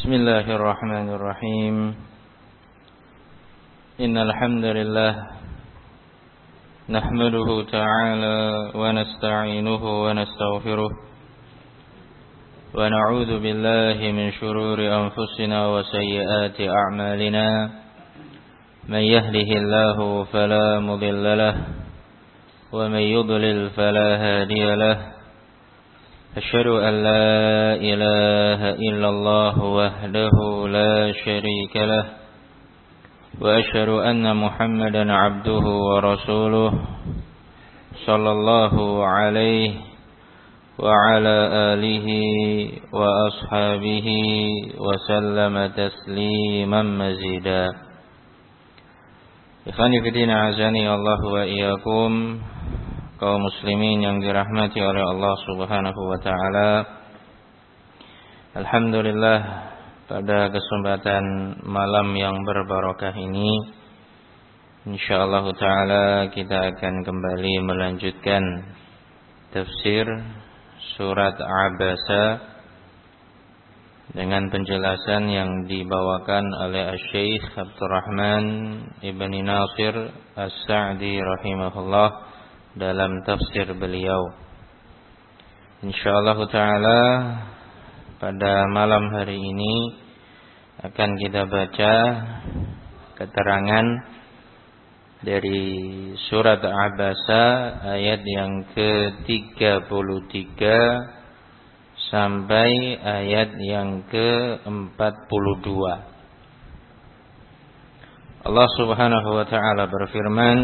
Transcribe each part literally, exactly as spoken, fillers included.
Bismillahirrahmanirrahim. Innal hamdalillah nahmaduhu ta'ala wa nasta'inuhu wa nastaghfiruh wa na'udzu billahi min shururi anfusina wa sayyiati a'malina. Man yahdihillahu fala mudilla lahu wa man yudlil fala hadiya lahu. أشهد أن لا إله إلا الله وحده لا شريك له وأشهد أن محمدا عبده ورسوله صلى الله عليه وعلى آله وأصحابه وسلم تسليما مزيدا. Ikhwani fi din, a'azani Allah wa iyyakum, kaum muslimin yang dirahmati oleh Allah Subhanahu wa taala. Alhamdulillah, pada kesempatan malam yang berbarokah ini insyaallah taala kita akan kembali melanjutkan tafsir surat Abasa dengan penjelasan yang dibawakan oleh Syekh Abdurrahman Ibn Nasir As-Sa'di rahimahullah dalam tafsir beliau. Insyaallah taala pada malam hari ini akan kita baca keterangan dari surat Abasa ayat yang ke tiga puluh tiga sampai ayat yang ke empat puluh dua. Allah Subhanahu wa taala berfirman,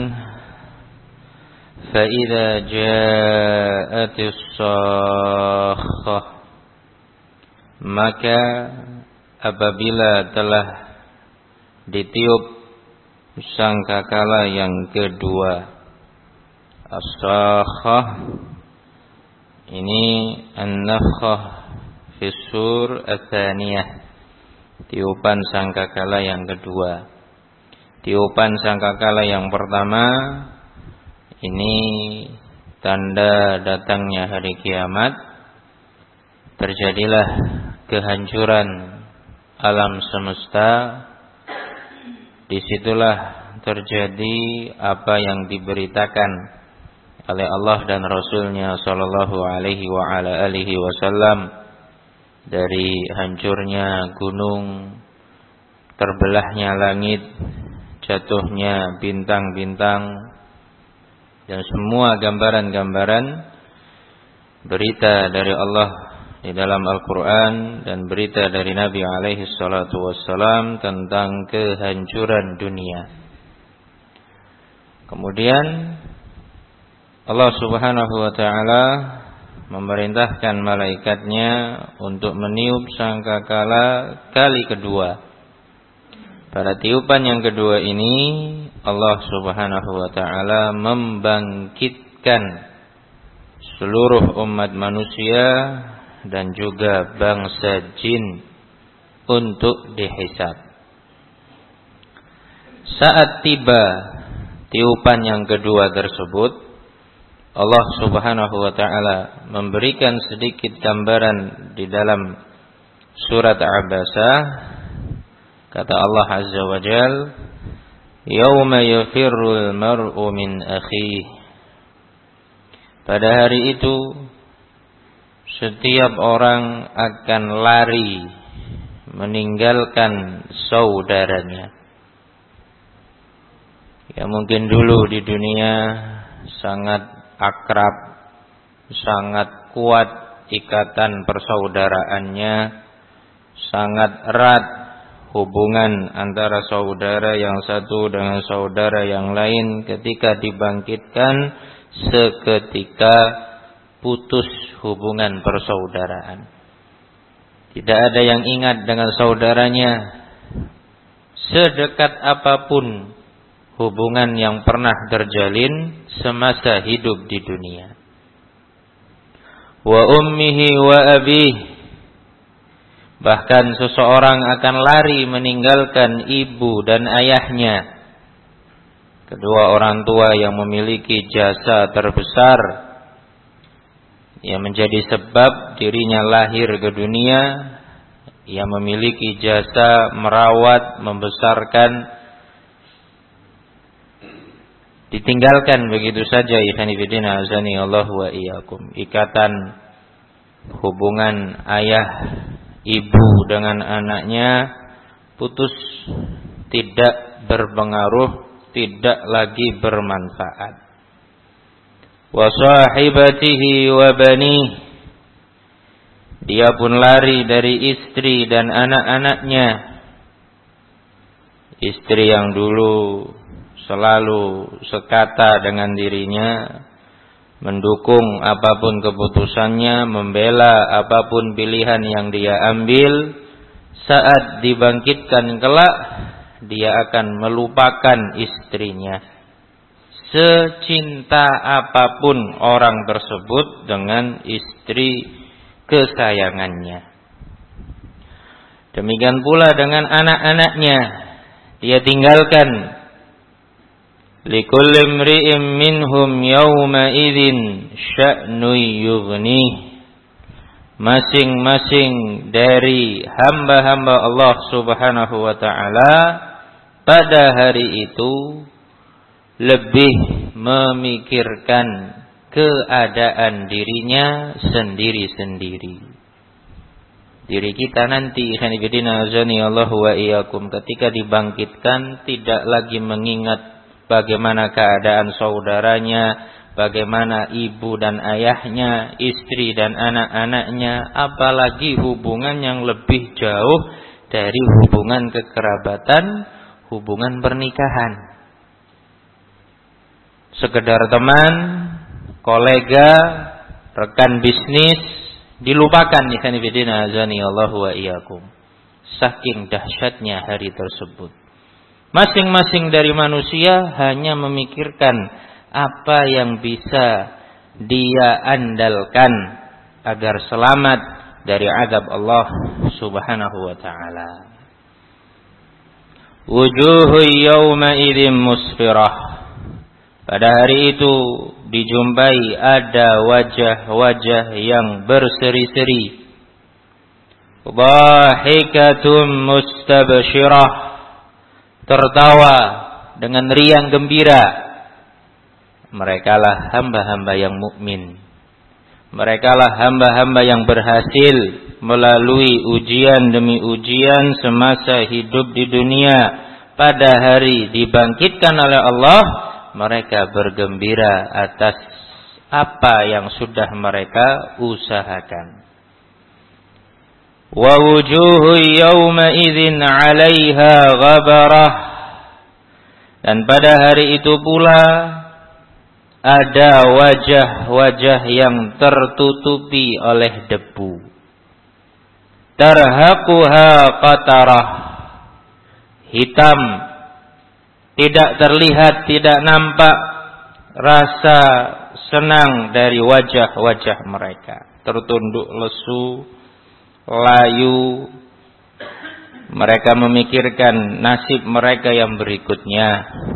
فَإِذَا جَاءَتِ الصَّاخَّةُ, maka apabila telah ditiup sangkakala yang kedua. As-sakhah ini an-nafkhah fi sur ats-tsaniyah, tiupan sangkakala yang kedua. Tiupan sangkakala yang pertama ini tanda datangnya hari kiamat. Terjadilah kehancuran alam semesta. Disitulah terjadi apa yang diberitakan oleh Allah dan Rasulnya Sallallahu Alaihi wa ala alihi Wasallam, dari hancurnya gunung, terbelahnya langit, jatuhnya bintang-bintang, dan semua gambaran-gambaran berita dari Allah di dalam Al-Quran dan berita dari Nabi alaihi salatu wassalam tentang kehancuran dunia. Kemudian Allah Subhanahu wa ta'ala memerintahkan malaikatnya untuk meniup sangkakala kali kedua. Pada tiupan yang kedua ini Allah Subhanahu wa ta'ala membangkitkan seluruh umat manusia dan juga bangsa jin untuk dihisab. Saat tiba tiupan yang kedua tersebut, Allah Subhanahu wa ta'ala memberikan sedikit gambaran di dalam surat Abasa. Kata Allah Azza wa Jal, Yawma yafirrul mar'u min akhih. Pada hari itu setiap orang akan lari meninggalkan saudaranya. Ya, mungkin dulu di dunia sangat akrab, sangat kuat ikatan persaudaraannya, sangat erat hubungan antara saudara yang satu dengan saudara yang lain. Ketika dibangkitkan, seketika putus hubungan persaudaraan. Tidak ada yang ingat dengan saudaranya. Sedekat apapun hubungan yang pernah terjalin semasa hidup di dunia. Wa ummihi wa abihi, bahkan seseorang akan lari meninggalkan ibu dan ayahnya, kedua orang tua yang memiliki jasa terbesar, yang menjadi sebab dirinya lahir ke dunia Ia memiliki jasa merawat, membesarkan, ditinggalkan begitu saja. Ikhwani fillah azani Allah wa iyyakum. Ikatan hubungan ayah ibu dengan anaknya putus, tidak berpengaruh, tidak lagi bermanfaat. Wa sahibatihi wa banih, dia pun lari dari istri dan anak-anaknya. Istri yang dulu selalu sekata dengan dirinya, mendukung apapun keputusannya, membela apapun pilihan yang dia ambil, saat dibangkitkan kelak, dia akan melupakan istrinya. Secinta apapun orang tersebut dengan istri kesayangannya. Demikian pula dengan anak-anaknya, dia tinggalkan. Likulli imri'in minhum yawma idzin sya'nu yughnih. Masing-masing dari hamba-hamba Allah Subhanahu wa taala pada hari itu lebih memikirkan keadaan dirinya sendiri-sendiri. Diri kita nanti ikhwan fillah azani Allah wa iyyakum, ketika dibangkitkan tidak lagi mengingat bagaimana keadaan saudaranya, bagaimana ibu dan ayahnya, istri dan anak-anaknya, apalagi hubungan yang lebih jauh dari hubungan kekerabatan, hubungan pernikahan. Sekedar teman, kolega, rekan bisnis dilupakan ikhwan fillah azani Allah wa iyyakum. Saking dahsyatnya hari tersebut. Masing-masing dari manusia hanya memikirkan apa yang bisa dia andalkan agar selamat dari azab Allah Subhanahu wa taala. Wujuhu yawma idzin musfirah. Pada hari itu dijumpai ada wajah-wajah yang berseri-seri. Dhahikatum mustabshirah, tertawa dengan riang gembira. Merekalah hamba-hamba yang mukmin. Merekalah hamba-hamba yang berhasil melalui ujian demi ujian semasa hidup di dunia. Pada hari dibangkitkan oleh Allah, mereka bergembira atas apa yang sudah mereka usahakan. Wa wujuhu yawma idzin 'alaiha ghabarah. Dan pada hari itu pula ada wajah-wajah yang tertutupi oleh debu. Tarhaquha qatarah, hitam, tidak terlihat, tidak nampak rasa senang dari wajah-wajah mereka. Tertunduk lesu, layu. Mereka memikirkan nasib mereka yang berikutnya.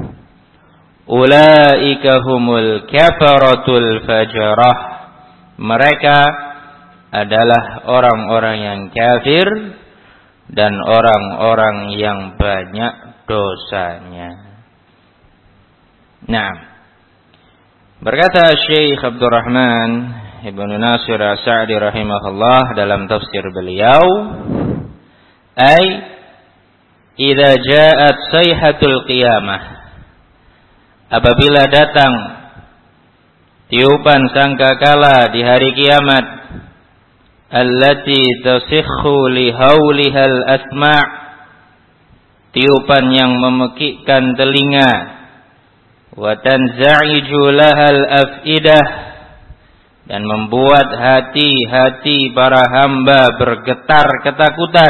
Ulaika humul kafaratul fajarah. Mereka adalah orang-orang yang kafir dan orang-orang yang banyak dosanya. Nah, berkata Syekh Abdurrahman Ibnu Nasir As-Sa'di rahimahullah dalam tafsir beliau, ay idza ja'at sayhatul qiyamah, apabila datang tiupan sangkakala di hari kiamat, allati tasikhu li haulihal asma', tiupan yang memekikkan telinga, wa tanza'iju lahal af'idah, dan membuat hati-hati para hamba bergetar ketakutan.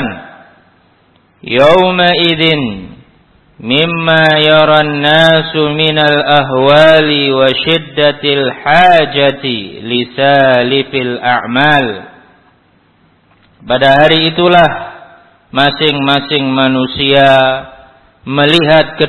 Yauma idzin mimma yaran nasu minal ahwali wa shiddatil hajati lisalifil a'mal. Pada hari itulah masing-masing manusia melihat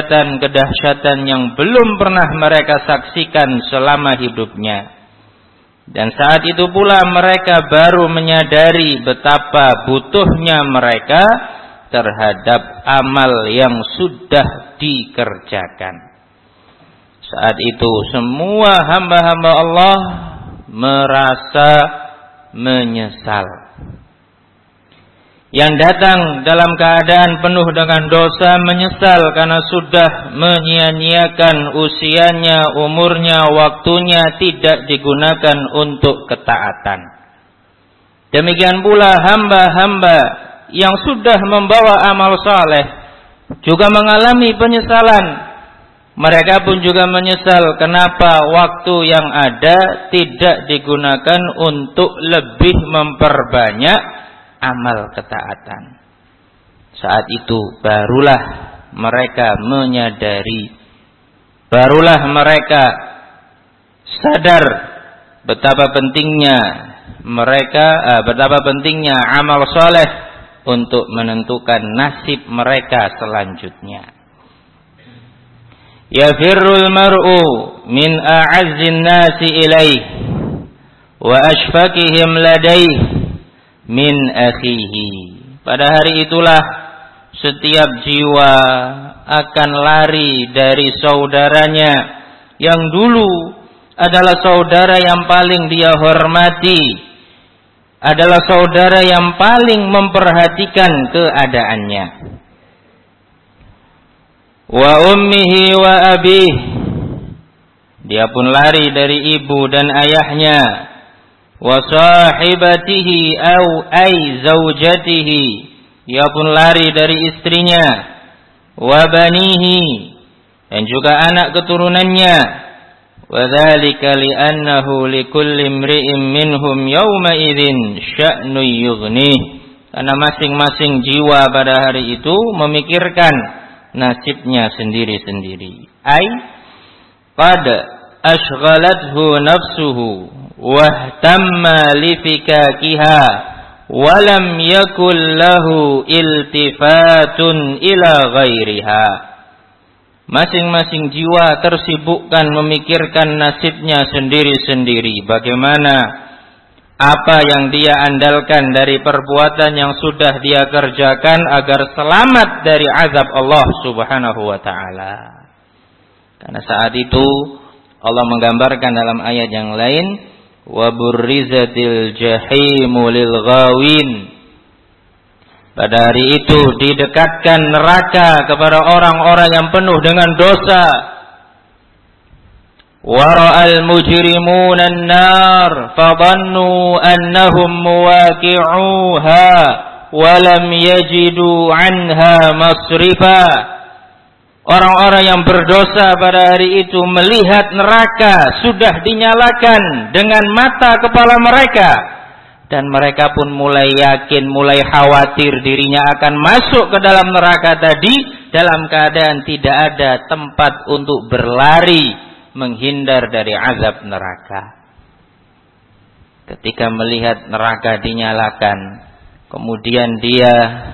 kedahsyatan-kedahsyatan yang belum pernah mereka saksikan selama hidupnya. Dan saat itu pula mereka baru menyadari betapa butuhnya mereka terhadap amal yang sudah dikerjakan. Saat itu semua hamba-hamba Allah merasa menyesal. Yang datang dalam keadaan penuh dengan dosa menyesal karena sudah menyia-nyiakan usianya, umurnya, waktunya tidak digunakan untuk ketaatan. Demikian pula hamba-hamba yang sudah membawa amal saleh juga mengalami penyesalan. Mereka pun juga menyesal kenapa waktu yang ada tidak digunakan untuk lebih memperbanyak amal ketaatan. Saat itu barulah mereka menyadari, barulah mereka sadar betapa pentingnya mereka, eh, betapa pentingnya amal soleh untuk menentukan nasib mereka selanjutnya. Yafirrul mar'u min a'azzin nasi ilaih wa ashfaqihim ladaih min akhihi. Pada hari itulah setiap jiwa akan lari dari saudaranya yang dulu adalah saudara yang paling dia hormati, adalah saudara yang paling memperhatikan keadaannya. Wa ummihi wa abih, dia pun lari dari ibu dan ayahnya. Wa sahibatihi au ay zaujatihi, dia pun lari dari istrinya. Wa banihi, dan juga anak keturunannya. Wa dzalika li'annahu likulli imri'in minhum yawma idzin sya'nu yughnih, karena masing-masing jiwa pada hari itu memikirkan nasibnya sendiri-sendiri. Ai qad ashghalathu nafsuhu wahtamma lifikakiha walam yakul lahu iltifatun ila ghairiha. Masing-masing jiwa tersibukkan memikirkan nasibnya sendiri-sendiri. Bagaimana apa yang dia andalkan dari perbuatan yang sudah dia kerjakan agar selamat dari azab Allah Subhanahu wa ta'ala. Karena saat itu Allah menggambarkan dalam ayat yang lain, wa burrizatil jahimu lil ghawin. Pada hari itu didekatkan neraka kepada orang-orang yang penuh dengan dosa. Wa ra'al mujrimuna an-nar fadhannu annahum muwaqi'uha wa lam yajidu 'anha masrifa. Orang-orang yang berdosa pada hari itu melihat neraka sudah dinyalakan dengan mata kepala mereka, dan mereka pun mulai yakin, mulai khawatir dirinya akan masuk ke dalam neraka tadi dalam keadaan tidak ada tempat untuk berlari menghindar dari azab neraka. Ketika melihat neraka dinyalakan, kemudian dia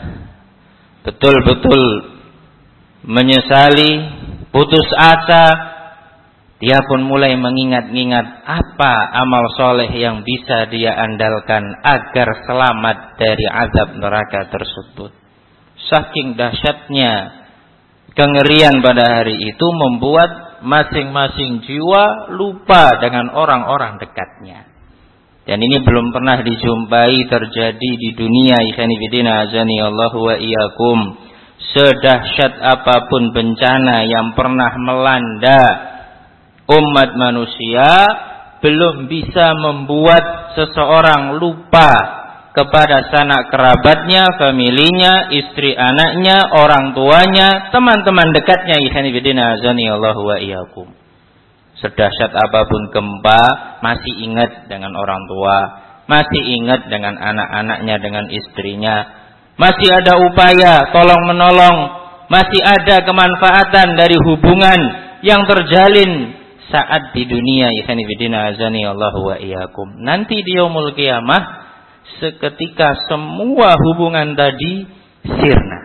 betul-betul menyesali, putus asa, dia pun mulai mengingat-ingat apa amal soleh yang bisa dia andalkan agar selamat dari azab neraka tersebut. Saking dahsyatnya kengerian pada hari itu membuat masing-masing jiwa lupa dengan orang-orang dekatnya. Dan ini belum pernah dijumpai terjadi di dunia. Ikhwani fillah azani Allahu wa iyyakum. Sedahsyat apapun bencana yang pernah melanda umat manusia, belum bisa membuat seseorang lupa kepada sanak kerabatnya, familinya, istri anaknya, orang tuanya, teman-teman dekatnya. Ikhwani fillah azani Allahu wa iyyakum. Sedahsyat apapun gempa, masih ingat dengan orang tua, masih ingat dengan anak-anaknya, dengan istrinya. Masih ada upaya tolong menolong, masih ada kemanfaatan dari hubungan yang terjalin saat di dunia. Ikhwani fillah azani Allahu wa iyyakum. Nanti di yaumul qiyamah seketika semua hubungan tadi sirna.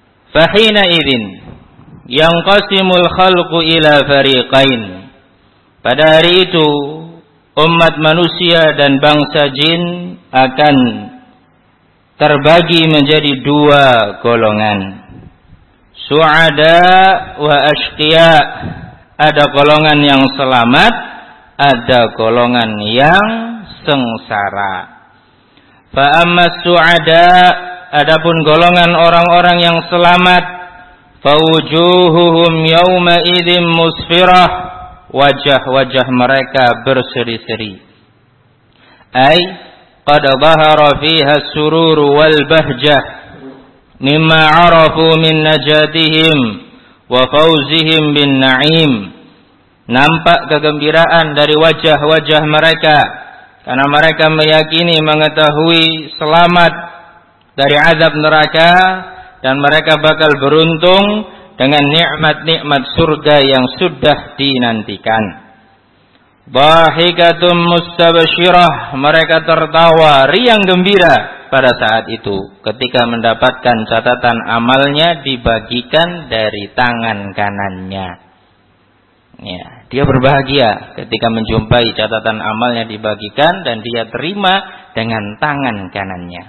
Fahina idzin yanqasimul khalqu ila fariqain. Pada hari itu umat manusia dan bangsa jin akan terbagi menjadi dua golongan. Su'ada wa ashqiya. Ada golongan yang selamat, ada golongan yang sengsara. Fa amma su'ada, adapun golongan orang-orang yang selamat, fa wujuhuhum yawma idzin musfirah, wajah-wajah mereka berseri-seri. Ai qad dhahara fiha as-surur wal bahjah mimma 'arafu min najatihim wa fawzihim bin na'im. Nampak kegembiraan dari wajah-wajah mereka karena mereka meyakini mengetahui selamat dari azab neraka dan mereka bakal beruntung dengan nikmat-nikmat surga yang sudah dinantikan. Dhahikatum mustabsyirah, mereka tertawa riang gembira pada saat itu ketika mendapatkan catatan amalnya dibagikan dari tangan kanannya. Ya, dia berbahagia ketika menjumpai catatan amalnya dibagikan dan dia terima dengan tangan kanannya.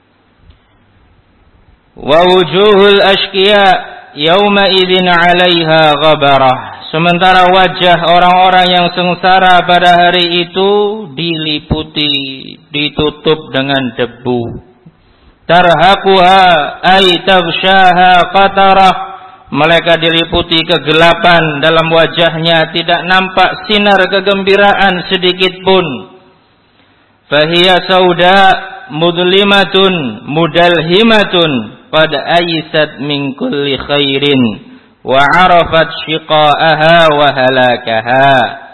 Wa wujuhul ashqiya yauma idzin 'alaiha ghabarah. Sementara wajah orang-orang yang sengsara pada hari itu diliputi, ditutup dengan debu. Tarhaquha ay taghshaha qatarah. Mereka diliputi kegelapan dalam wajahnya, tidak nampak sinar kegembiraan sedikit pun. Fahiya sauda mudlimatun mudalhimatun qad aysat min kulli khairin wa 'arafat shiqa'aha wa halakaha.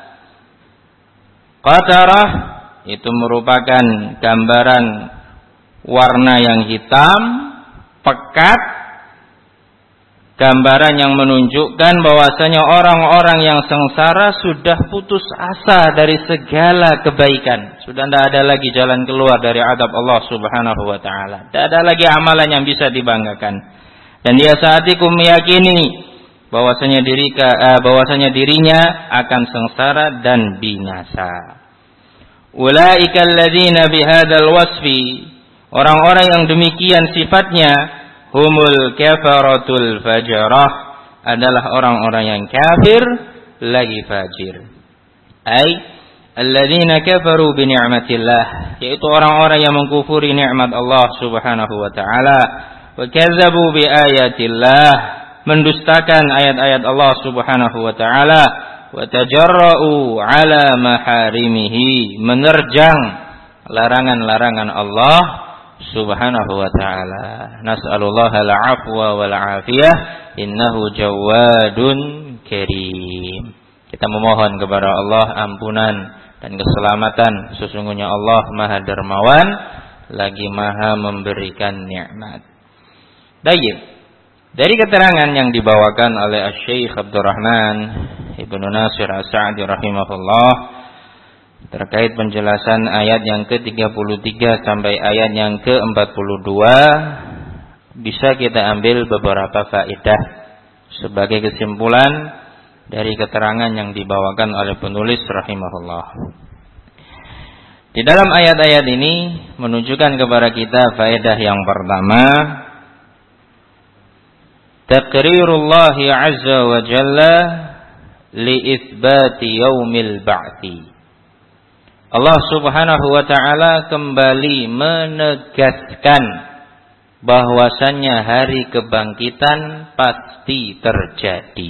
Qatarah itu merupakan gambaran warna yang hitam, pekat, gambaran yang menunjukkan bahwasanya orang-orang yang sengsara sudah putus asa dari segala kebaikan. Sudah tidak ada lagi jalan keluar dari azab Allah Subhanahu wa taala. Tidak ada lagi amalan yang bisa dibanggakan. Dan dia saat itu meyakini bahwasanya diri uh, bahwasanya dirinya akan sengsara dan binasa. Ulaika alladzina bihadzal wasfi, orang-orang yang demikian sifatnya, humul kafaratul fajarah, adalah orang-orang yang kafir lagi fajir. Ai alladzina kafaru bi ni'matillah, yaitu orang-orang yang mengkufuri nikmat Allah Subhanahu wa taala, wa kazzabu bi ayatillah, mendustakan ayat-ayat Allah Subhanahu wa taala, wa tajarra'u 'ala maharimihi, menerjang larangan-larangan Allah Subhanahu wa taala. Nas'alullaha al-'afwa wal 'afiyah, innahu jawadun karim. Kita memohon kepada Allah ampunan dan keselamatan. Sesungguhnya Allah Maha Dermawan lagi Maha memberikan nikmat. Baik. Dari keterangan yang dibawakan oleh Syekh Abdurrahman Ibnu Nasir As-Sa'di rahimahullah terkait penjelasan ayat yang ke tiga puluh tiga sampai ayat yang ke empat puluh dua, bisa kita ambil beberapa faedah sebagai kesimpulan dari keterangan yang dibawakan oleh penulis rahimahullah. Di dalam ayat-ayat ini menunjukkan kepada kita faedah yang pertama, taqrirullah azza wa jalla li itsbati yaumil ba'ti. Allah Subhanahu wa taala kembali menegaskan bahwasannya hari kebangkitan pasti terjadi.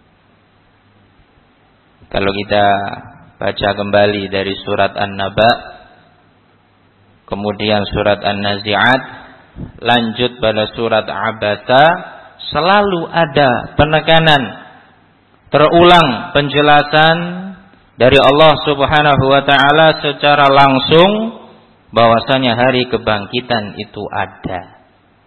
Kalau kita baca kembali dari surat An-Naba, kemudian surat An-Nazi'at, lanjut pada surat Abasa, selalu ada penekanan, terulang penjelasan dari Allah Subhanahu wa taala secara langsung bahwasanya hari kebangkitan itu ada.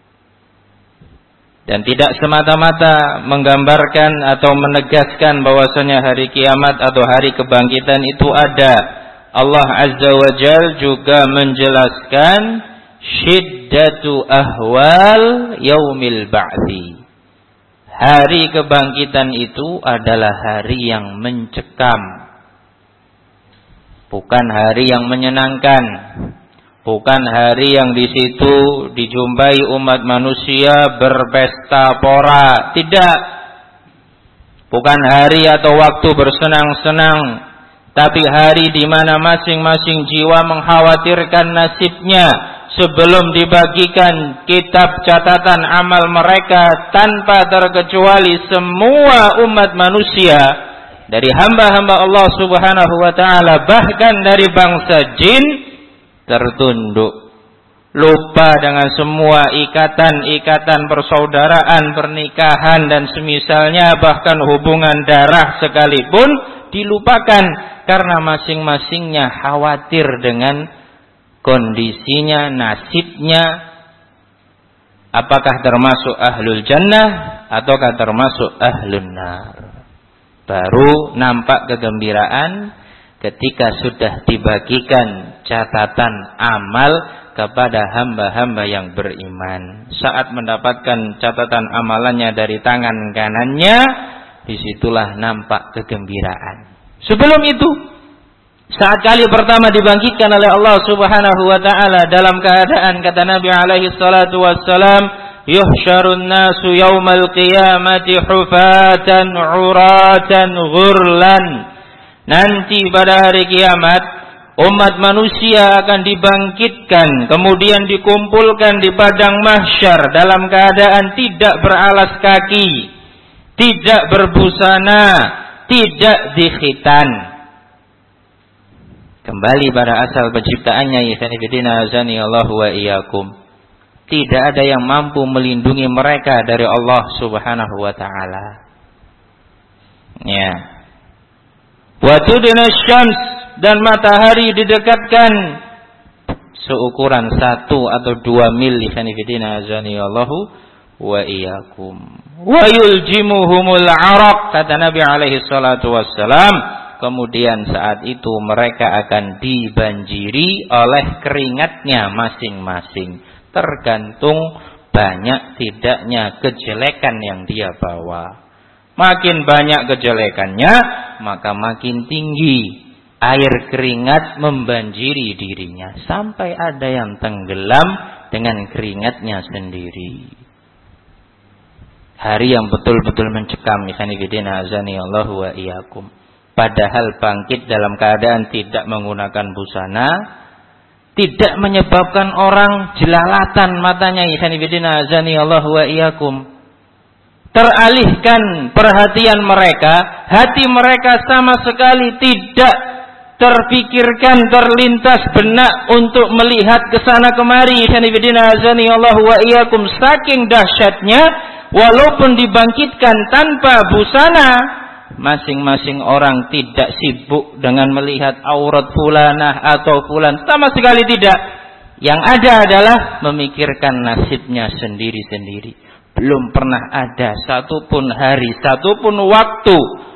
Dan tidak semata-mata menggambarkan atau menegaskan bahwasanya hari kiamat atau hari kebangkitan itu ada. Allah Azza wa Jalla juga menjelaskan syiddatu ahwal yaumil ba'thi. Hari kebangkitan itu adalah hari yang mencekam, bukan hari yang menyenangkan, bukan hari yang di situ dijumpai umat manusia berpesta pora, tidak. Bukan hari atau waktu bersenang-senang, tapi hari di mana masing-masing jiwa mengkhawatirkan nasibnya sebelum dibagikan kitab catatan amal mereka tanpa terkecuali semua umat manusia dari hamba-hamba Allah Subhanahu wa taala, bahkan dari bangsa jin, tertunduk, lupa dengan semua ikatan-ikatan persaudaraan, pernikahan dan semisalnya, bahkan hubungan darah sekalipun dilupakan karena masing-masingnya khawatir dengan kondisinya, nasibnya, apakah termasuk ahlul jannah ataukah termasuk ahlun nar. Baru nampak kegembiraan ketika sudah dibagikan catatan amal kepada hamba-hamba yang beriman. Saat mendapatkan catatan amalannya dari tangan kanannya, disitulah nampak kegembiraan. Sebelum itu, saat kali pertama dibangkitkan oleh Allah Subhanahu wa taala dalam keadaan, kata Nabi alaihi salatu wassalam, yuhsyarun nasu yaumal qiyamati hufatan uratan ghurlan. Nanti pada hari kiamat umat manusia akan dibangkitkan, kemudian dikumpulkan di padang mahsyar dalam keadaan tidak beralas kaki, tidak berbusana, tidak dikhitan. Kembali pada asal penciptaannya, ikhwanifidina azani Allah wa iyyakum. Tidak ada yang mampu melindungi mereka dari Allah Subhanahu wa taala. Ya. Wa tudna syams, dan matahari didekatkan seukuran satu atau dua mil, ikhwanifidina azani Allah wa iyyakum. Wa yuljimuhumul araq, kata Nabi alaihi salatu wassalam. Kemudian saat itu mereka akan dibanjiri oleh keringatnya masing-masing, tergantung banyak tidaknya kejelekan yang dia bawa. Makin banyak kejelekannya, maka makin tinggi air keringat membanjiri dirinya, sampai ada yang tenggelam dengan keringatnya sendiri. Hari yang betul-betul mencekam, ikhwanifidina azani Allah wa iyyakum. Padahal bangkit dalam keadaan tidak menggunakan busana, tidak menyebabkan orang jelalatan matanya, ikhwanifidina azani Allah wa iyyakum. Teralihkan perhatian mereka, hati mereka sama sekali tidak terpikirkan, terlintas benak untuk melihat ke sana kemari, ikhwanifidina azani Allah wa iyyakum. Saking dahsyatnya, walaupun dibangkitkan tanpa busana, masing-masing orang tidak sibuk dengan melihat aurat fulanah atau fulan, sama sekali tidak. Yang ada adalah memikirkan nasibnya sendiri-sendiri. Belum pernah ada satupun hari, satupun waktu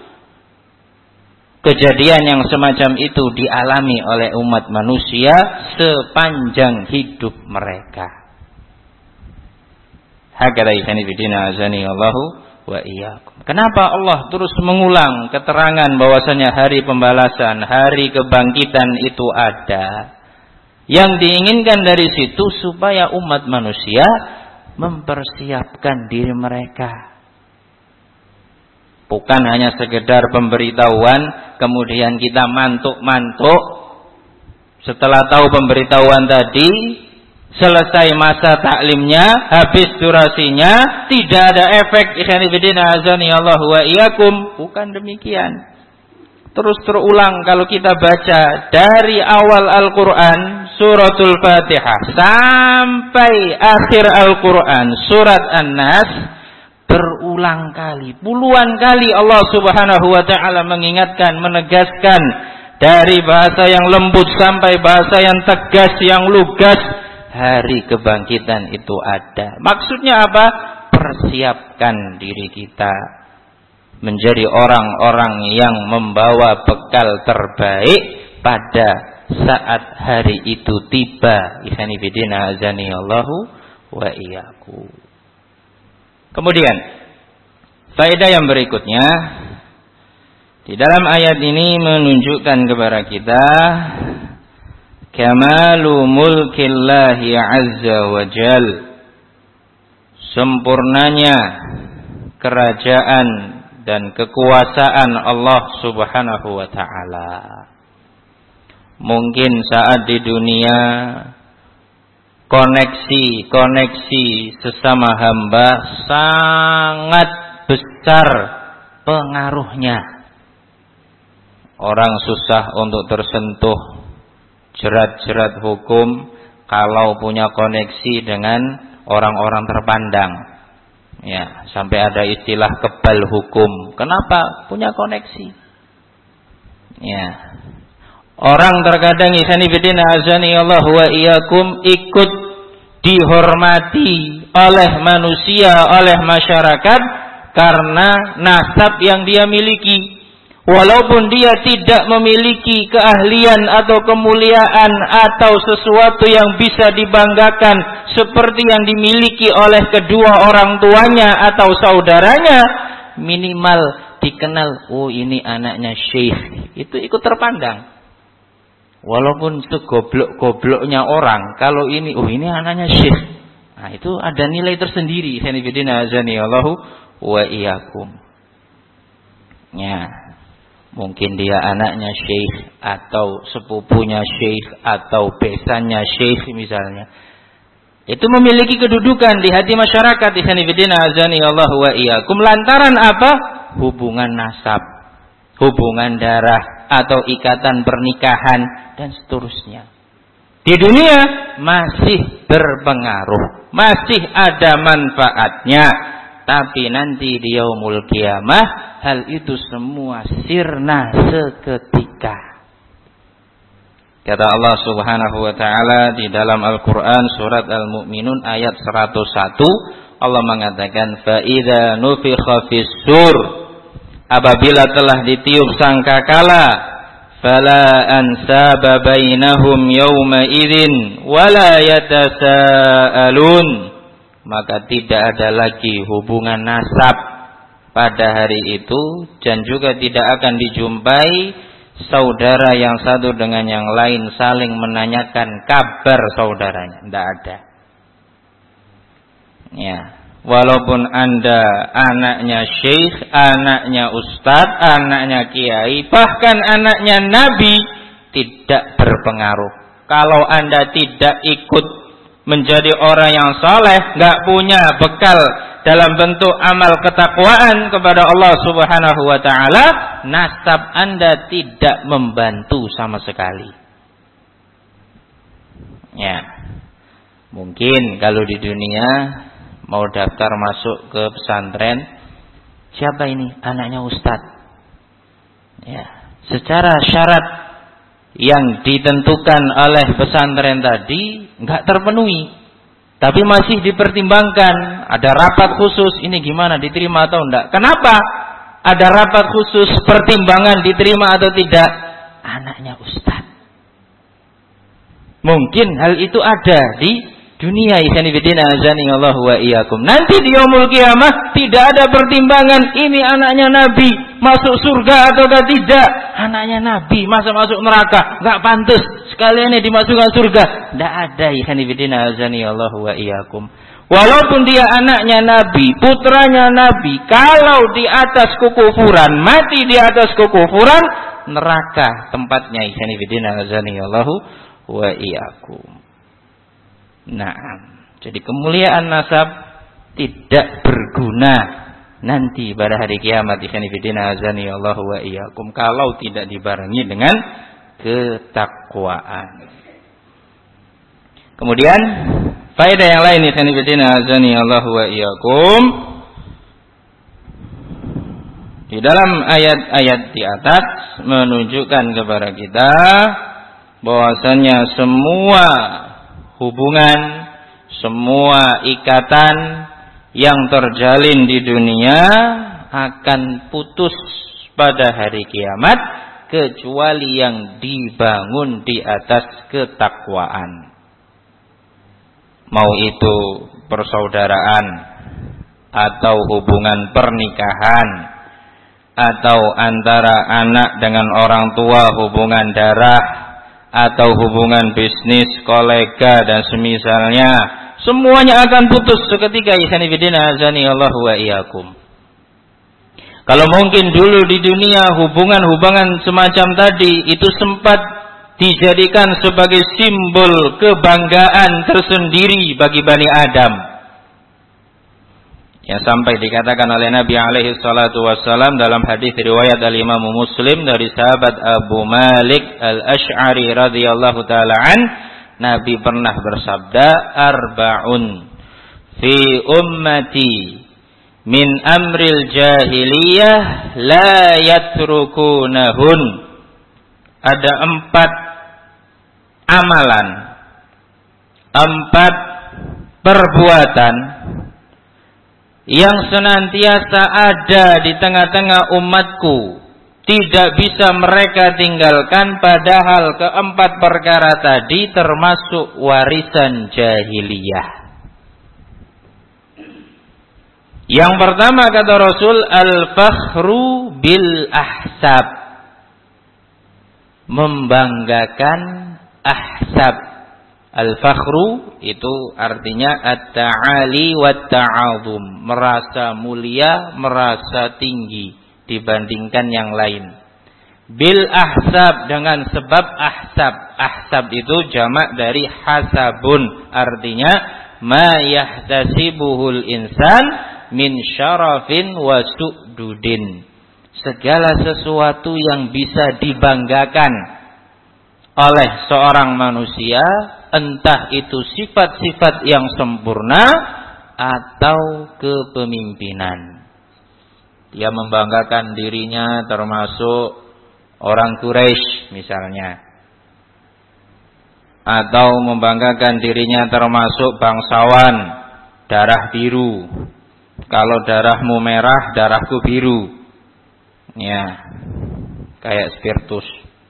kejadian yang semacam itu dialami oleh umat manusia sepanjang hidup mereka. Hakadha ikhwanifidina azani Allahu wa iyyakum. Kenapa Allah terus mengulang keterangan bahwasanya hari pembalasan, hari kebangkitan itu ada? Yang diinginkan dari situ supaya umat manusia mempersiapkan diri mereka. Bukan hanya sekedar pemberitahuan, kemudian kita mantuk-mantuk. Setelah tahu pemberitahuan tadi, selesai masa taklimnya, habis durasinya, tidak ada efek, ikhwanifidina azani Allah wa iyyakum. Bukan demikian. Terus terulang kalau kita baca dari awal Al-Quran, suratul Fatihah, sampai akhir Al-Quran, surat An-Nas, berulang kali, puluhan kali Allah Subhanahu wa ta'ala mengingatkan, menegaskan, dari bahasa yang lembut sampai bahasa yang tegas, yang lugas, hari kebangkitan itu ada. Maksudnya apa? Persiapkan diri kita menjadi orang-orang yang membawa bekal terbaik pada saat hari itu tiba. Ikhwanifidina azani Allahu wa iyyakum. Kemudian faedah yang berikutnya, Di dalam ayat ini menunjukkan kepada kita kamalu mulkillahi azza wa jal, sempurnanya kerajaan dan kekuasaan Allah subhanahu wa ta'ala. Mungkin saat di dunia koneksi-koneksi sesama hamba sangat besar pengaruhnya. Orang susah untuk tersentuh jerat-jerat hukum kalau punya koneksi dengan orang-orang terpandang. Ya, sampai ada istilah kebal hukum. Kenapa? Punya koneksi. Ya. Orang terkadang ihsani bidina azani Allah wa iyyakum ikut dihormati oleh manusia, oleh masyarakat karena nasab yang dia miliki. Walaupun dia tidak memiliki keahlian atau kemuliaan atau sesuatu yang bisa dibanggakan seperti yang dimiliki oleh kedua orang tuanya atau saudaranya, minimal dikenal, oh ini anaknya syekh, itu ikut terpandang. Walaupun itu goblok-gobloknya orang, kalau ini, oh ini anaknya syekh, nah itu ada nilai tersendiri. Sanibidina azani Allahu wa iyyakum. Ya. Mungkin dia anaknya syekh atau sepupunya syekh atau besannya syekh misalnya. Itu memiliki kedudukan di hati masyarakat. Ikhwanifidina azani Allah wa iyyakum. Lantaran apa? Hubungan nasab, hubungan darah atau ikatan pernikahan dan seterusnya. Di dunia masih berpengaruh, masih ada manfaatnya. Tapi nanti di yaumul qiyamah hal itu semua sirna seketika. Kata Allah Subhanahu wa taala di dalam Al-Qur'an surat Al-Mu'minun ayat seratus satu, Allah mengatakan fa idza nufikha fis-sur, apabila telah ditiup sangkakala, fala ansaba bainahum yauma idzin wala yatasaalun, maka tidak ada lagi hubungan nasab pada hari itu, dan juga tidak akan dijumpai saudara yang satu dengan yang lain saling menanyakan kabar saudaranya. Tidak ada. Ya, walaupun Anda anaknya syekh, anaknya ustadz, anaknya kiai, bahkan anaknya nabi, tidak berpengaruh. Kalau Anda tidak ikut menjadi orang yang saleh, nggak punya bekal dalam bentuk amal ketakwaan kepada Allah Subhanahu wa taala, nasab Anda tidak membantu sama sekali. Ya. Mungkin kalau di dunia mau daftar masuk ke pesantren, siapa ini? Anaknya ustadz. Ya. Secara syarat yang ditentukan oleh pesantren tadi enggak terpenuhi, tapi masih dipertimbangkan, ada rapat khusus, ini gimana, diterima atau enggak. Kenapa ada rapat khusus pertimbangan diterima atau tidak? Anaknya ustaz. Mungkin hal itu ada di dunia. Ikhwanifidina azani Allah wa iyyakum. Nanti di yaumul qiyamah tidak ada pertimbangan, ini anaknya nabi masuk surga atau tidak. Anaknya nabi masa masuk neraka, enggak pantas sekalian dimasukkan surga. Enggak ada. Ikhwanifidina azani Allah wa iyyakum. Walaupun dia anaknya nabi, putranya nabi, kalau di atas kekufuran, mati di atas kekufuran, neraka tempatnya. Ikhwanifidina azani Allah wa iyyakum. Nah, jadi kemuliaan nasab tidak berguna nanti pada hari kiamat. Ikhwanifidina azani Allah wa iyyakum, kalau tidak dibarengi dengan ketakwaan. Kemudian faedah yang lain, ikhwanifidina azani Allah wa iyyakum, di dalam ayat-ayat di atas menunjukkan kepada kita bahwasannya semua hubungan, semua ikatan yang terjalin di dunia akan putus pada hari kiamat, kecuali yang dibangun di atas ketakwaan. Mau itu persaudaraan atau hubungan pernikahan atau antara anak dengan orang tua, hubungan darah atau hubungan bisnis, kolega dan semisalnya, semuanya akan putus seketika. Ikhwani fillah azani Allah wa iyyakum. Kalau mungkin dulu di dunia hubungan-hubungan semacam tadi itu sempat dijadikan sebagai simbol kebanggaan tersendiri bagi Bani Adam. Ya, sampai dikatakan oleh Nabi alaihi salatu wassalam dalam hadis riwayat al-Imam Muslim dari sahabat Abu Malik al-Asy'ari radhiyallahu taala an, Nabi pernah bersabda, arba'un fi ummati min amril jahiliyah la yatrukunahun. Ada empat amalan, empat perbuatan yang senantiasa ada di tengah-tengah umatku, tidak bisa mereka tinggalkan, padahal keempat perkara tadi termasuk warisan jahiliyah. Yang pertama kata Rasul, al-fakhru bil ahsab, membanggakan ahsab. Al-fakhru itu artinya at-ta'ali wa ta'azum, merasa mulia, merasa tinggi dibandingkan yang lain. Bil ahsab, dengan sebab ahsab. Ahsab itu jamak dari hasabun, artinya ma yahtasibuhul insan min syarafin wa su'dudin, segala sesuatu yang bisa dibanggakan oleh seorang manusia, entah itu sifat-sifat yang sempurna atau kepemimpinan. Dia membanggakan dirinya termasuk orang Quraisy misalnya, atau membanggakan dirinya termasuk bangsawan darah biru. Kalau darahmu merah, darahku biru. Ya, kayak spiritus.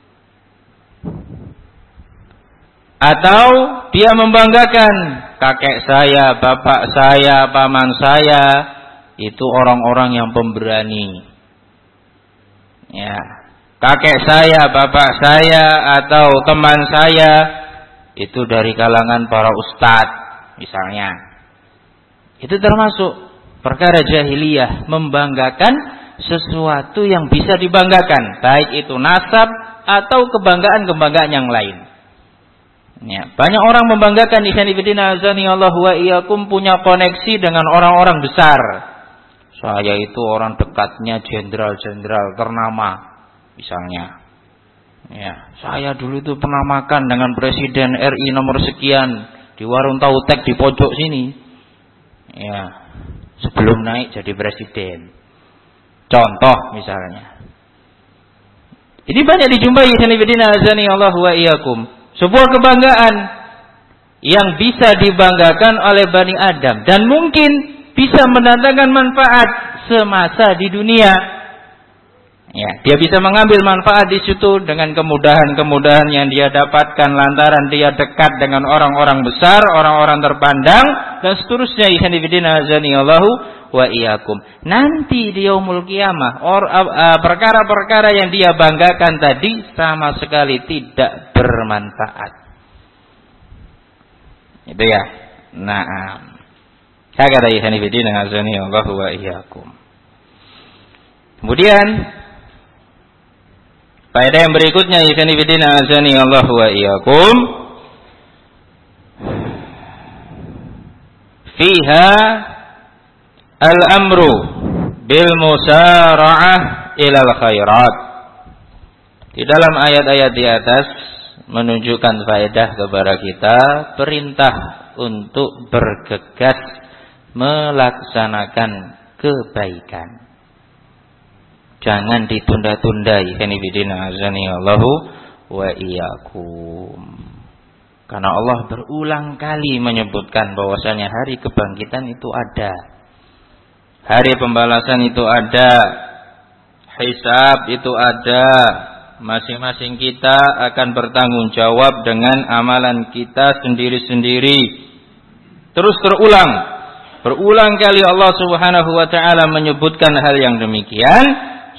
Atau dia membanggakan kakek saya, bapak saya, paman saya, itu orang-orang yang pemberani. Ya, kakek saya, bapak saya, atau teman saya itu dari kalangan para ustadz misalnya. Itu termasuk perkara jahiliyah, membanggakan sesuatu yang bisa dibanggakan, baik itu nasab atau kebanggaan-kebanggaan yang lain. Ya, banyak orang membanggakan ikhwanifidina azani Allah wa iyyakum, punya koneksi dengan orang-orang besar. Saya itu orang dekatnya jenderal-jenderal ternama misalnya. Ya, saya dulu itu pernah makan dengan presiden R I nomor sekian di warung Tautek di pojok sini. Ya, sebelum naik jadi presiden. Contoh misalnya. Ini banyak dijumpai ikhwanifidina azani Allah wa iyyakum. Sebuah kebanggaan yang bisa dibanggakan oleh Bani Adam dan mungkin bisa mendatangkan manfaat semasa di dunia. Ya, dia bisa mengambil manfaat di situ dengan kemudahan-kemudahan yang dia dapatkan lantaran dia dekat dengan orang-orang besar, orang-orang terpandang dan seterusnya. Ikhwanifidina azanillahu wa iyyakum. Nanti di yaumul qiyamah, or, uh, perkara-perkara yang dia banggakan tadi sama sekali tidak bermanfaat. Itu ya. Naam. Hakata ikhwanifidina azanillahu wa iyyakum. Kemudian faedah yang berikutnya, ikhwanifidina azanillahu wa iyyakum, fiha al-amru bil musara'ah ilal khairat. Di dalam ayat-ayat di atas menunjukkan faedah kepada kita perintah untuk bergegas melaksanakan kebaikan. Jangan ditunda-tunda, ikhwanifidina azanillahu wa iyyakum. Karena Allah berulang kali menyebutkan bahwasanya hari kebangkitan itu ada. Hari pembalasan itu ada, hisab itu ada, masing-masing kita akan bertanggung jawab dengan amalan kita sendiri-sendiri. Terus terulang, berulang kali Allah Subhanahu wa taala menyebutkan hal yang demikian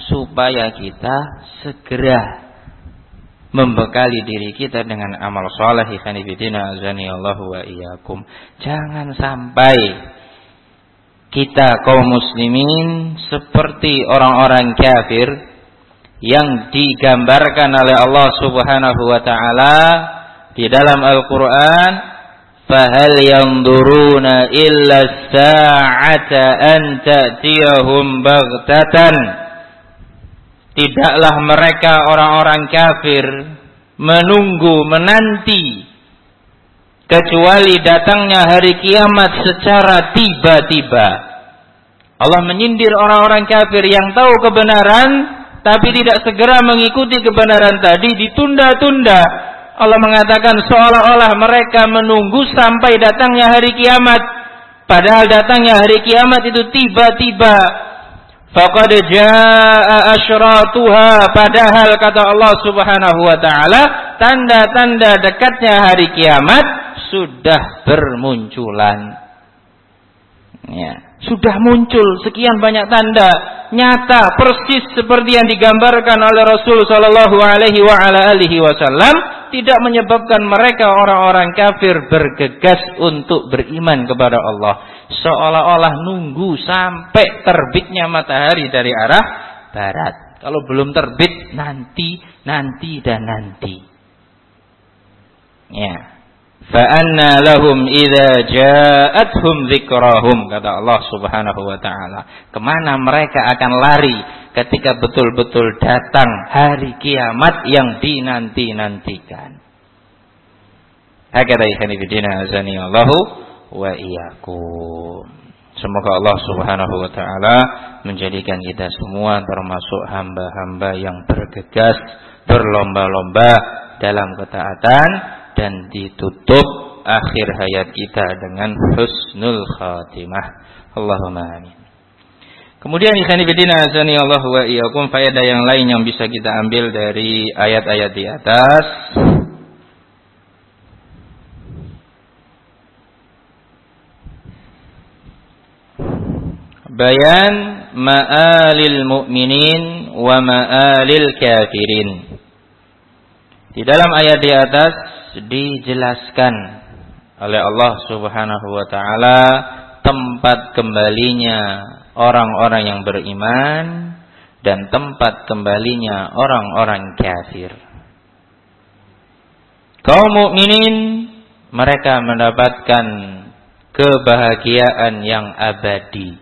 supaya kita segera membekali diri kita dengan amal saleh. Ikhwani fillah azanillahu wa iyyakum. Jangan sampai kita kaum muslimin seperti orang-orang kafir yang digambarkan oleh Allah Subhanahu wa taala di dalam Al-Qur'an, fahal yanzuruna illa as-sa'ata an ta'tiyahum baghtatan. Tidaklah mereka orang-orang kafir menunggu, menanti, kecuali datangnya hari kiamat secara tiba-tiba. Allah menyindir orang-orang kafir yang tahu kebenaran tapi tidak segera mengikuti kebenaran tadi, ditunda-tunda. Allah mengatakan seolah-olah mereka menunggu sampai datangnya hari kiamat. Padahal datangnya hari kiamat itu tiba-tiba. Faqad jaa asyratuha. Padahal kata Allah Subhanahu wa taala, tanda-tanda dekatnya hari kiamat sudah bermunculan. Ya, sudah muncul sekian banyak tanda nyata persis seperti yang digambarkan oleh Rasul sallallahu alaihi wa ala alihi wasallam, tidak menyebabkan mereka orang-orang kafir bergegas untuk beriman kepada Allah, seolah-olah nunggu sampai terbitnya matahari dari arah barat. Kalau belum terbit, nanti, nanti dan nanti. Ya. Fa'anna lahum idza ja'atuhum dzikrahum, kata Allah Subhanahu wa taala. Kemana mereka akan lari ketika betul-betul datang hari kiamat yang dinanti-nantikan. Hakadha ikhwani fillah azanillahu wa iyyakum. Semoga Allah Subhanahu wa taala menjadikan kita semua termasuk hamba-hamba yang bergegas, berlomba-lomba dalam ketaatan, dan ditutup akhir hayat kita dengan husnul khatimah. Allahumma amin. Kemudian ikhwani fillah azanillahu wa iyyakum, faedah yang lain yang bisa kita ambil dari ayat-ayat di atas. Bayan ma'alil mu'minin wa ma'alil kafirin. Di dalam ayat di atas dijelaskan oleh Allah Subhanahu wa taala tempat kembalinya orang-orang yang beriman dan tempat kembalinya orang-orang kafir. Kaum mukminin mereka mendapatkan kebahagiaan yang abadi,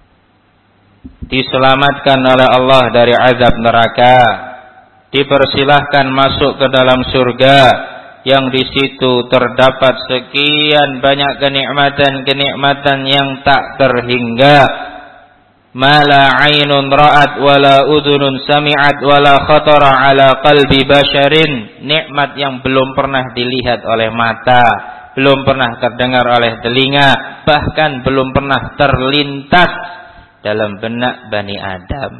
diselamatkan oleh Allah dari azab neraka, dipersilahkan masuk ke dalam surga yang di situ terdapat sekian banyak kenikmatan-kenikmatan yang tak terhingga. Mala ainun ra'at wala udhunun sami'at wala khatara ala qalbi basharin. Nikmat yang belum pernah dilihat oleh mata, belum pernah terdengar oleh telinga, bahkan belum pernah terlintas dalam benak Bani Adam.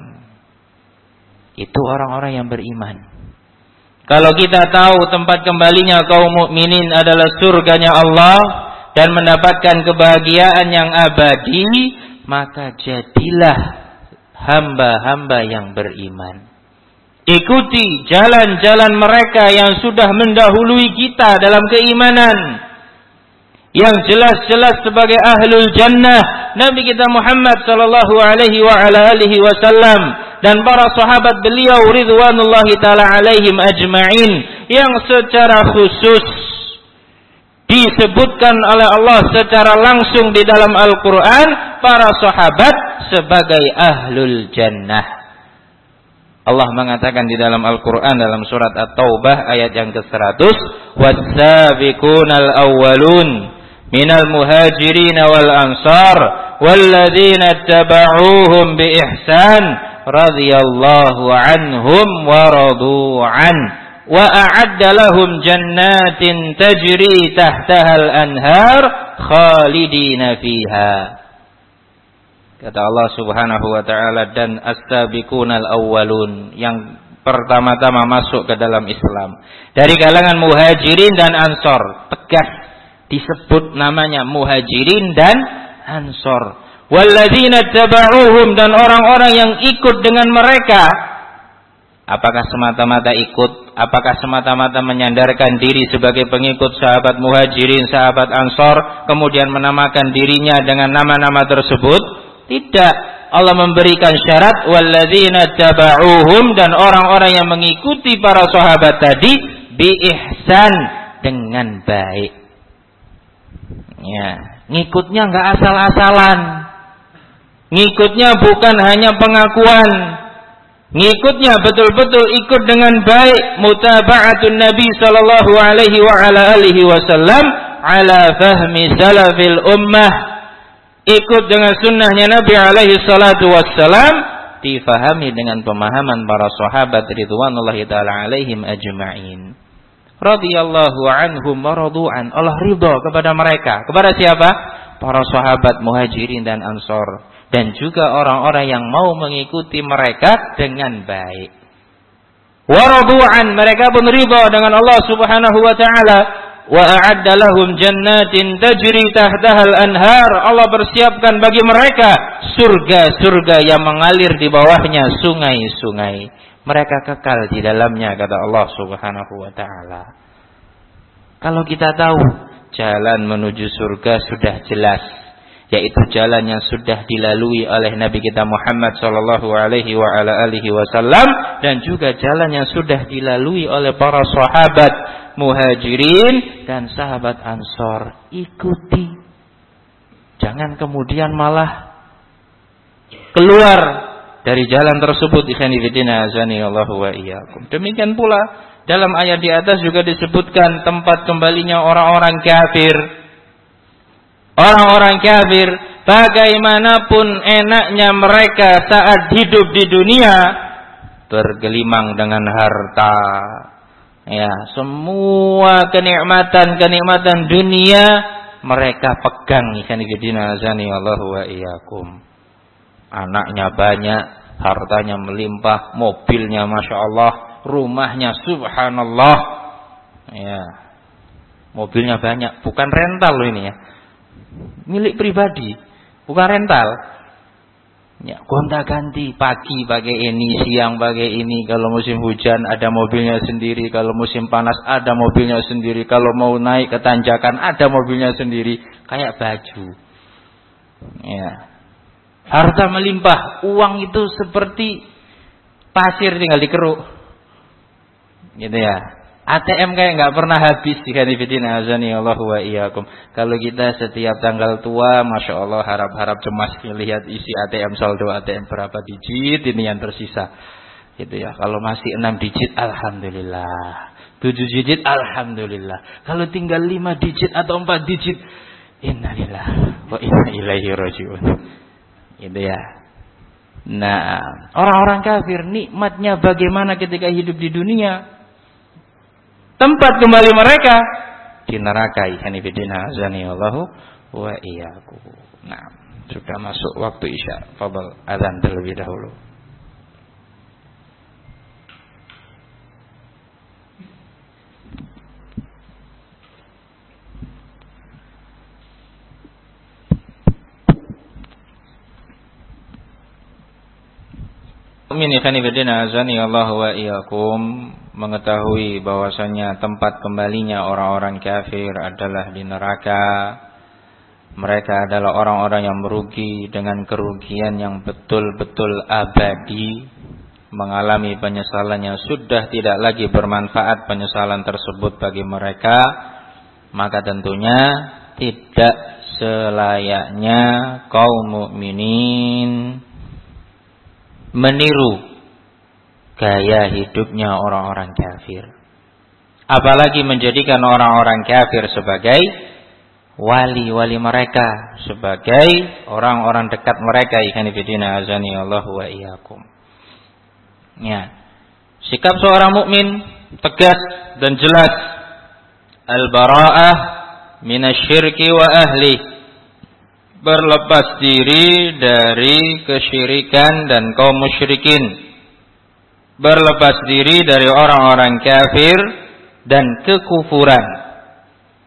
Itu orang-orang yang beriman. Kalau kita tahu tempat kembalinya kaum mukminin adalah surganya Allah dan mendapatkan kebahagiaan yang abadi, maka jadilah hamba-hamba yang beriman. Ikuti jalan-jalan mereka yang sudah mendahului kita dalam keimanan, yang jelas-jelas sebagai ahlul jannah, Nabi kita Muhammad sallallahu alaihi wa ala alihi wasallam dan para sahabat beliau ridwanullahi taala alaihim ajma'in, yang secara khusus disebutkan oleh Allah secara langsung di dalam Al-Qur'an para sahabat sebagai ahlul jannah. Allah mengatakan di dalam Al-Qur'an dalam surat At-Taubah ayat yang ke seratus, was-sabiqunal awwalun minal muhajirin wal ansar walladzina tabauhum bi ihsan radhiyallahu anhum wa radu an wa a'adda lahum jannatin tajri tahtaha al-anhar khalidina fiha. Kata Allah Subhanahu wa taala, dan as-sabiqunal awwalun, yang pertama-tama masuk ke dalam Islam dari kalangan muhajirin dan ansor. Tegas disebut namanya muhajirin dan ansor. walladzina tabauhum, dan orang-orang yang ikut dengan mereka. Apakah semata-mata ikut? Apakah semata-mata menyandarkan diri sebagai pengikut sahabat Muhajirin, sahabat Ansor, kemudian menamakan dirinya dengan nama-nama tersebut? Tidak. Allah memberikan syarat walladzina tabauhum, dan orang-orang yang mengikuti para sahabat tadi bi ihsan, dengan baik. Ya, ngikutnya enggak asal-asalan. Ngikutnya bukan hanya pengakuan. Ngikutnya betul-betul ikut dengan baik. Mutaba'atun Nabi sallallahu alaihi wa ala alihi wasallam ala fahmi salafil ummah. Ikut dengan sunnahnya Nabi alaihi salatu wassalam, difahami dengan pemahaman para sahabat ridwanullahi ta'ala alaihim ajma'in. Radhiyallahu anhum wa radu'an. Allah ridha kepada mereka. Kepada siapa? Para sahabat Muhajirin dan Ansor. Dan juga orang-orang yang mau mengikuti mereka dengan baik. Wa radu'an, mereka pun ridha dengan Allah Subhanahu wa taala. Wa a'adda lahum jannatin tajri tahtaha al-anhar. Allah bersiapkan bagi mereka surga-surga yang mengalir di bawahnya sungai-sungai. Mereka kekal di dalamnya, kata Allah Subhanahu wa taala. Kalau kita tahu jalan menuju surga sudah jelas, yaitu jalan yang sudah dilalui oleh Nabi kita Muhammad sallallahu alaihi wa ala alihi wasallam, dan juga jalan yang sudah dilalui oleh para sahabat Muhajirin dan sahabat Ansor. Ikuti. Jangan kemudian malah keluar dari jalan tersebut. Ikhwani fillah azani Allahu wa iyyakum. Demikian pula dalam ayat di atas juga disebutkan tempat kembalinya orang-orang kafir. Orang-orang kafir, bagaimanapun enaknya mereka saat hidup di dunia, bergelimang dengan harta. Ya, semua kenikmatan-kenikmatan dunia mereka pegang. Ikhwani fillah azani Allahu wa iyyakum. Anaknya banyak, hartanya melimpah, mobilnya masya Allah, rumahnya subhanallah. Ya, mobilnya banyak, bukan rental loh ini ya, milik pribadi, bukan rental. Ya, gonta-ganti, pagi pakai ini, siang pakai ini. Kalau musim hujan ada mobilnya sendiri, kalau musim panas ada mobilnya sendiri, kalau mau naik ke tanjakan ada mobilnya sendiri, kayak baju. Ya. Harta melimpah, uang itu seperti pasir tinggal dikeruk. Gitu ya. A T M kayak nggak pernah habis. Allahu wa iyyakum. Kalau kita setiap tanggal tua, masya Allah, harap-harap cemas melihat isi A T M, saldo A T M berapa digit ini yang tersisa. Gitu ya. Kalau masih enam digit, alhamdulillah. Tujuh digit, alhamdulillah. Kalau tinggal lima digit atau empat digit, innalillah wa inna ilaihi rajiun. Gitu ya. Nah, orang-orang kafir nikmatnya bagaimana ketika hidup di dunia? Tempat kembali mereka di neraka. Ikhwanifidina azani Allahu wa iyyakum. Nah, sudah masuk waktu Isya. Fadhal azan terlebih dahulu. Mukmin ikhwanifidina azani Allahu wa iyyakum, mengetahui bahwasanya tempat kembalinya orang-orang kafir adalah di neraka. Mereka adalah orang-orang yang merugi dengan kerugian yang betul-betul abadi, mengalami penyesalan yang sudah tidak lagi bermanfaat penyesalan tersebut bagi mereka. Maka tentunya tidak selayaknya kaum mukminin meniru gaya hidupnya orang-orang kafir, apalagi menjadikan orang-orang kafir sebagai wali-wali mereka, sebagai orang-orang dekat mereka. Ikhwanifidina azani Allahu wa iyyakum. Ya, sikap seorang mukmin tegas dan jelas, al-bara'ah minasyirki wa ahli, berlepas diri dari kesyirikan dan kaum musyrikin, berlepas diri dari orang-orang kafir dan kekufuran.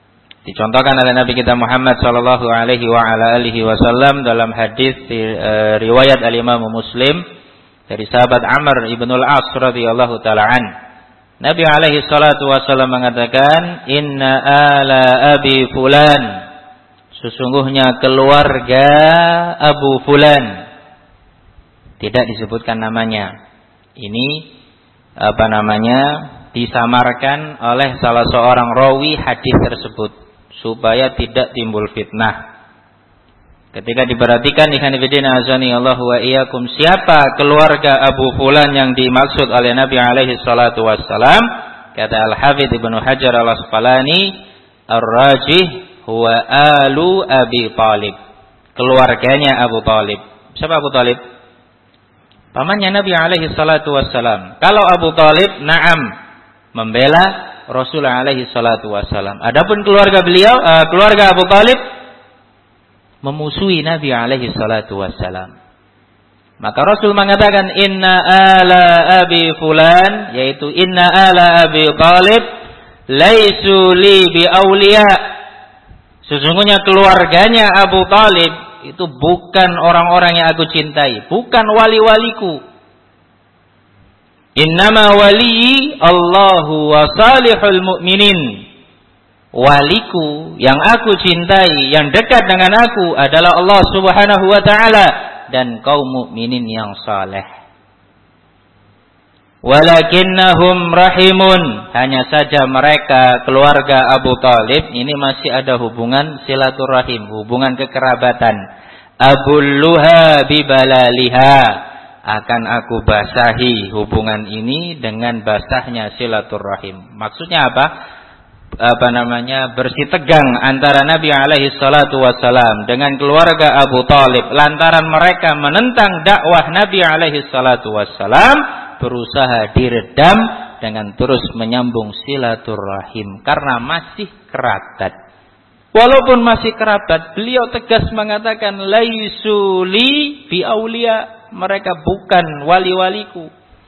Dicontohkan oleh Nabi kita Muhammad sallallahu alaihi wa ala alihi wasallam dalam hadis uh, riwayat al-Imam Muslim dari sahabat Amr ibn al-As radhiyallahu taala an. Nabi alaihi salatu wasallam mengatakan, "Inna ala abi fulan." Sesungguhnya keluarga Abu Fulan. Tidak disebutkan namanya. Ini apa namanya? Disamarkan oleh salah seorang rawi hadis tersebut supaya tidak timbul fitnah. Ketika diperhatikan ikhwan fillah azani Allah wa iyyakum, siapa keluarga Abu Fulan yang dimaksud oleh Nabi alaihi salatu wassalam? Kata Al-Hafidz Ibnu Hajar Al-Asqalani, ar-rajih huwa alu Abi Thalib. Keluarganya Abu Thalib. Siapa Abu Thalib? Pamannya Nabi alaihi salatu wassalam. Kalau Abu Thalib, na'am, membela Rasul alaihi salatu wassalam. Adapun keluarga beliau, uh, keluarga Abu Thalib memusuhi Nabi alaihi salatu wassalam. Maka Rasul mengatakan, inna ala abi fulan, yaitu inna ala abi Thalib laisu li bi awliya. Sesungguhnya keluarganya Abu Thalib itu bukan orang-orang yang aku cintai, bukan wali-waliku. Innama waliyi Allahu wa salihul mu'minin. Waliku yang aku cintai, yang dekat dengan aku adalah Allah Subhanahu wa taala dan kaum mukminin yang saleh. Walakinnahum rahimun, hanya saja mereka keluarga Abu Thalib ini masih ada hubungan silaturahim, hubungan kekerabatan. Abulluha bibalaliha, akan aku basahi hubungan ini dengan basahnya silaturahim. Maksudnya apa? apa namanya bersih tegang antara Nabi alaihi salatu wassalam dengan keluarga Abu Thalib lantaran mereka menentang dakwah Nabi alaihi salatu wassalam, berusaha diredam dengan terus menyambung silaturahim karena masih kerabat. Walaupun masih kerabat, beliau tegas mengatakan laisu li bi aulia, mereka bukan wali-waliku.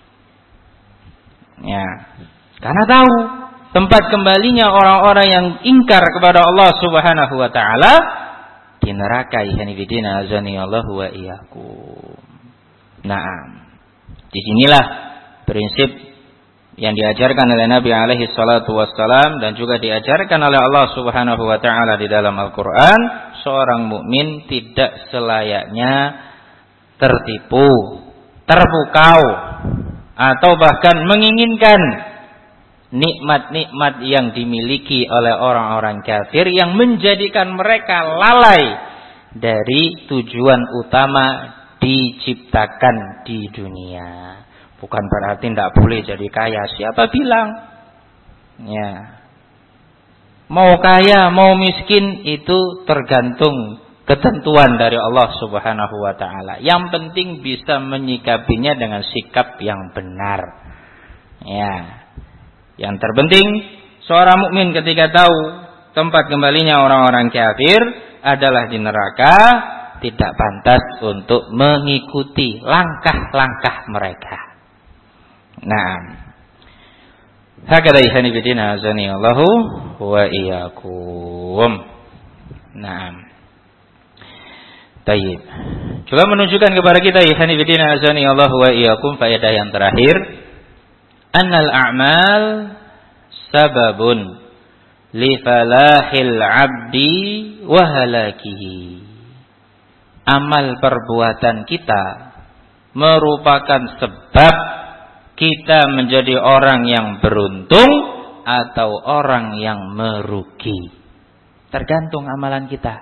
Ya, karena tahu tempat kembalinya orang-orang yang ingkar kepada Allah Subhanahu wa taala di neraka. Ikhwanifidina azani Allah wa iyyakum. Naam. Disinilah prinsip yang diajarkan oleh Nabi alaihi salatu wassalam dan juga diajarkan oleh Allah Subhanahu wa taala di dalam Al-Qur'an. Seorang mukmin tidak selayaknya tertipu, terpukau atau bahkan menginginkan nikmat-nikmat yang dimiliki oleh orang-orang kafir yang menjadikan mereka lalai dari tujuan utama diciptakan di dunia. Bukan berarti tidak boleh jadi kaya. Siapa bilang? Ya. Mau kaya, mau miskin itu tergantung ketentuan dari Allah Subhanahu wa taala. Yang penting bisa menyikapinya dengan sikap yang benar. Ya. Yang terpenting seorang mukmin ketika tahu tempat kembalinya orang-orang kafir adalah di neraka, tidak pantas untuk mengikuti langkah-langkah mereka. Nah, hakadha ihani bidina azani Allahu wa iyyakum. Nah, tayyib. Coba menunjukkan kepada kita ihani bidina azani Allahu wa iyyakum faedah yang terakhir. Annal a'mal sababun li falahil 'abdi wa halakihi. Amal perbuatan kita merupakan sebab kita menjadi orang yang beruntung atau orang yang merugi. Tergantung amalan kita.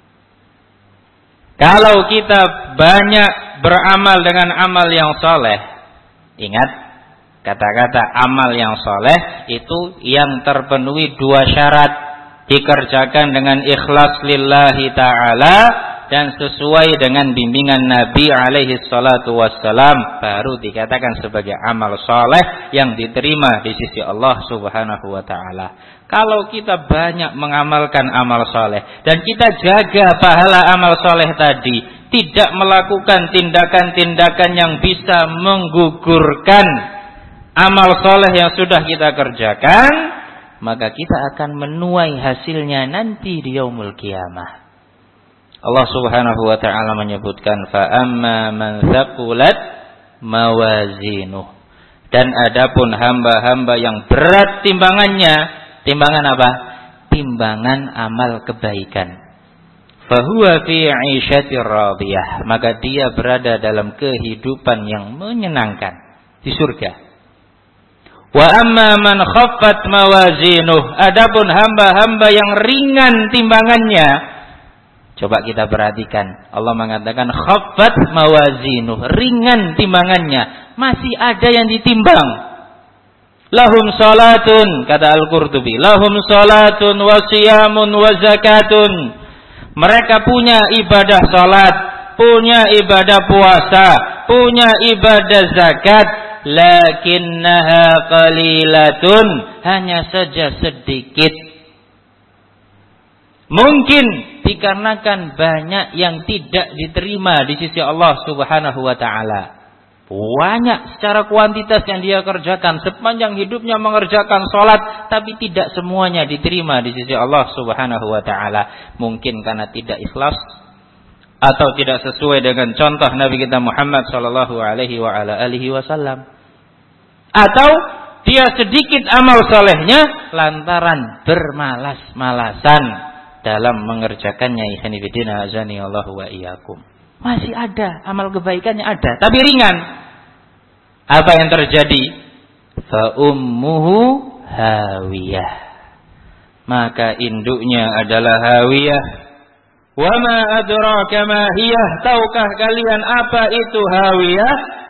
Kalau kita banyak beramal dengan amal yang soleh, ingat kata-kata amal yang soleh itu yang terpenuhi dua syarat. Dikerjakan dengan ikhlas lillahi ta'ala dan sesuai dengan bimbingan Nabi alaihi salatu wassalam, baru dikatakan sebagai amal soleh yang diterima di sisi Allah Subhanahu wa ta'ala. Kalau kita banyak mengamalkan amal soleh dan kita jaga pahala amal soleh tadi, tidak melakukan tindakan-tindakan yang bisa menggugurkan amal soleh yang sudah kita kerjakan, maka kita akan menuai hasilnya nanti di yaumul qiyamah. Allah Subhanahu wa taala menyebutkan fa amma man thaqulat mawazinuh. Dan adapun hamba-hamba yang berat timbangannya, timbangan apa? Timbangan amal kebaikan. Fahuwa fi 'ishatir radiyah, maka dia berada dalam kehidupan yang menyenangkan di surga. Wa amma man khaffat mawazinuh, adapun hamba-hamba yang ringan timbangannya, coba kita perhatikan, Allah mengatakan khaffat mawazinuh, ringan timbangannya, masih ada yang ditimbang. Lahum salatun, kata Al-Qurtubi, lahum salatun wa siyamun wa zakatun. Mereka punya ibadah salat, punya ibadah puasa, punya ibadah zakat, lakinnaha qalilatun, hanya saja sedikit. Mungkin dikarenakan banyak yang tidak diterima di sisi Allah Subhanahu wa taala. Banyak secara kuantitas yang dia kerjakan, sepanjang hidupnya mengerjakan salat, tapi tidak semuanya diterima di sisi Allah Subhanahu wa taala. Mungkin karena tidak ikhlas atau tidak sesuai dengan contoh Nabi kita Muhammad sallallahu alaihi wa ala alihi wasallam. Atau dia sedikit amal salehnya lantaran bermalas-malasan dalam mengerjakannya. Ikhwani fillah, azani Allah wa iyyakum. Masih ada amal kebaikannya, ada, tapi ringan. Apa yang terjadi? Fa ummuhu hawiyah, maka induknya adalah hawiyah. Wa ma adraka ma hiyah, tahukah kalian apa itu hawiyah?